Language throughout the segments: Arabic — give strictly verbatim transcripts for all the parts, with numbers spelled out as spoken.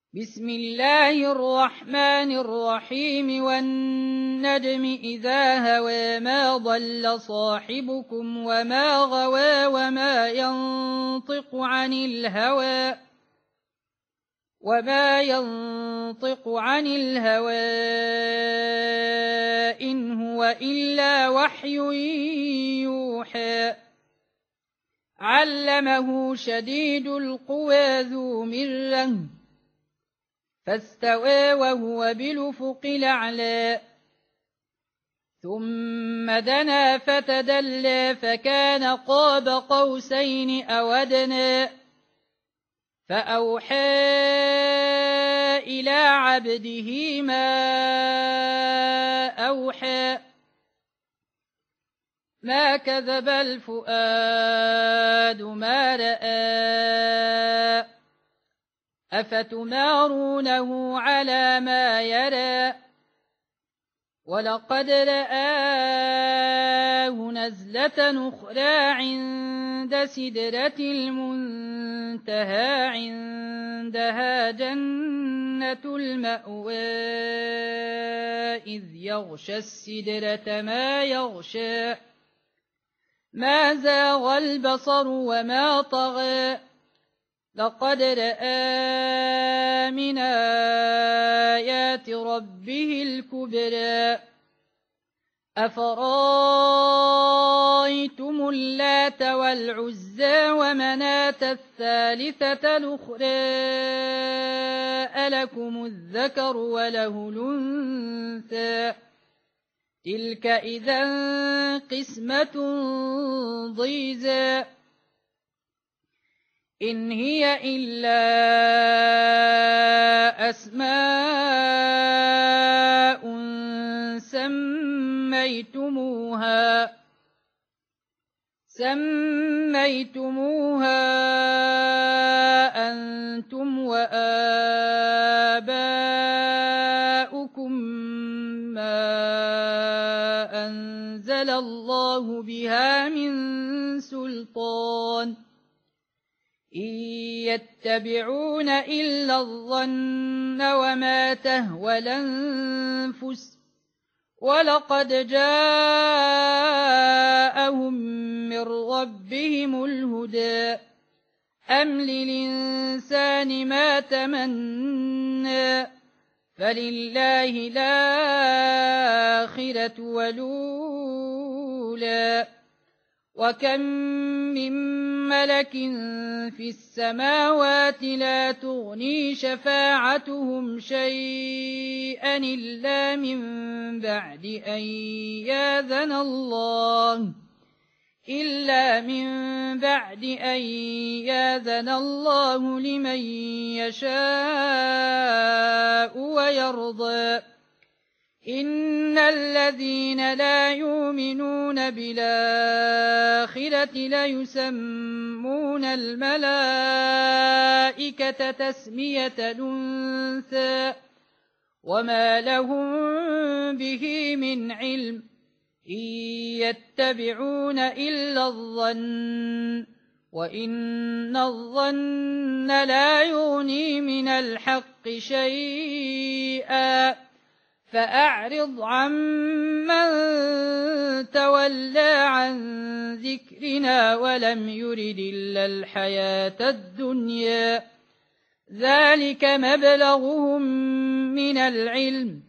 بسم الله الرحمن الرحيم والنجم إذا هوى ما ضل صاحبكم وما غوى وما ينطق عن الهوى وما ينطق عن الهوى إن هو إلا وحي يوحى علمه شديد القوى ذو مرة فاستوى وهو بالأفق الأعلى ثم دنا فتدلى فكان قاب قوسين أو أدنى فأوحى إلى عبده ما أوحى ما كذب الفؤاد ما رأى أفتمارونه على ما يرى ولقد رآه نزلة أخرى عند سدرة المنتهى عندها جنة المأوى إذ يغشى السدرة ما يغشى ما زاغ البصر وما طغى لقد رأى من آيات ربه الكبرى أفرأيتم اللات والعزى ومناة الثالثة الأخرى ألكم الذكر وله الأنثى تلك إذا قسمة ضيزى إن هي إلا أسماء سميتموها سميتموها أنتم وآباؤكم ما أنزل الله بها من سلطان إن يتبعون إلا الظن وما تهوى الأنفس ولقد جاءهم من ربهم الهدى أم للإنسان ما تمنى فلله الآخرة والأولى وكم من ملك في السماوات لا تغني شفاعتهم شيئا إلا من بعد أن يأذن الله إلا من بعد أن يأذن الله لمن يشاء ويرضى إن الذين لا يؤمنون بالآخرة ليسمون الملائكة تسمية الأنثى وما لهم به من علم إن يتبعون إلا الظن وإن الظن لا يغني من الحق شيئا فأعرض عمن تولى عن ذكرنا ولم يرد إلا الحياة الدنيا ذلك مبلغهم من العلم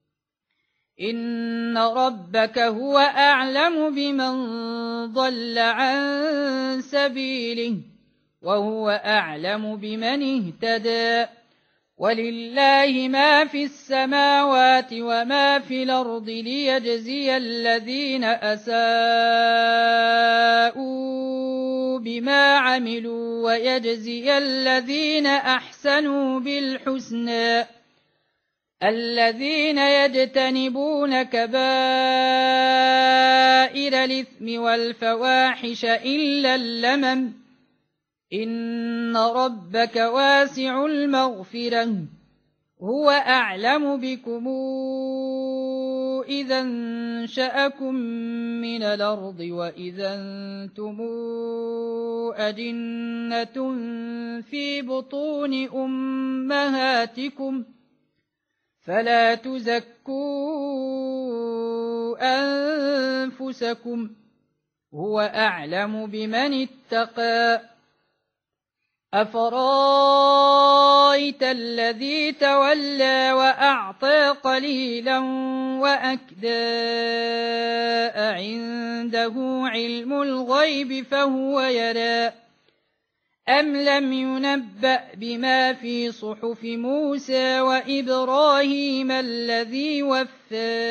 إن ربك هو أعلم بمن ضل عن سبيله وهو أعلم بمن اهتدى ولله ما في السماوات وما في الأرض ليجزي الذين أساءوا بما عملوا ويجزي الذين أحسنوا بالحسنى الذين يجتنبون كبائر الإثم والفواحش إلا اللمم إن ربك واسع المغفرة هو أعلم بكم إذا انشأكم من الأرض وإذا أنتم أجنة في بطون أمهاتكم فلا تزكوا أنفسكم هو أعلم بمن اتقى أفرايت الذي تولى وأعطى قليلا وأكدى عنده علم الغيب فهو يرى أم لم ينبأ بما في صحف موسى وإبراهيم الذي وفى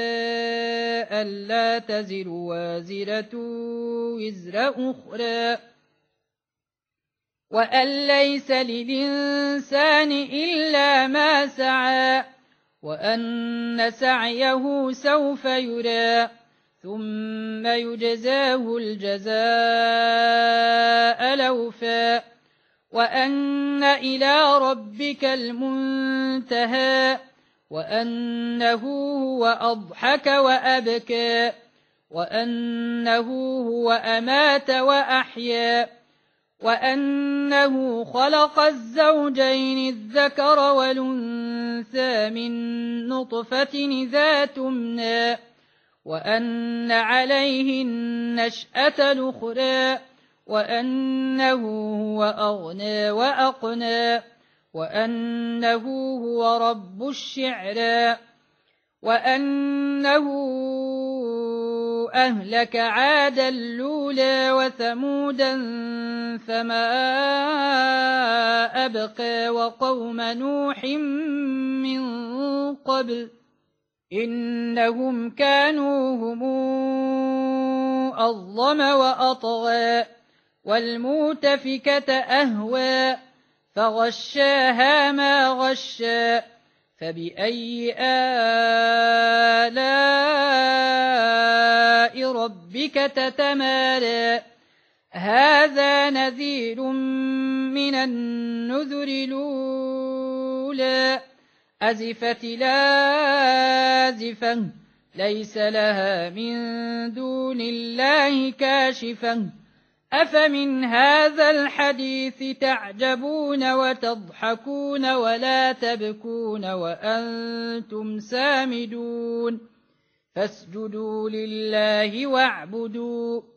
ألا تزر وازرة وزر أخرى وأن ليس للإنسان إلا ما سعى وأن سعيه سوف يرى ثم يجزاه الجزاء الأوفى وأن إلى ربك المنتهى وأنه هو أضحك وأبكى وأنه هو أمات وأحيا وأنه خلق الزوجين الذكر والأنثى من نطفة إذا تمنى وأن عليه النشأة الأخرى وأنه هو أغنى وأقنى وأنه هو رب الشعرى وأنه أهلك عادا الأولى وثمودا فما أبقى وقوم نوح من قبل إنهم كانوا هم أظلم وأطغى والمؤتفكة أهوى فغشاها ما غشى فبأي آلاء ربك تتمارى هذا نذير من النذر الأولى أزفت لازفة ليس لها من دون الله كاشفة أفمن هذا الحديث تعجبون وتضحكون ولا تبكون وأنتم سامدون فاسجدوا لله واعبدوا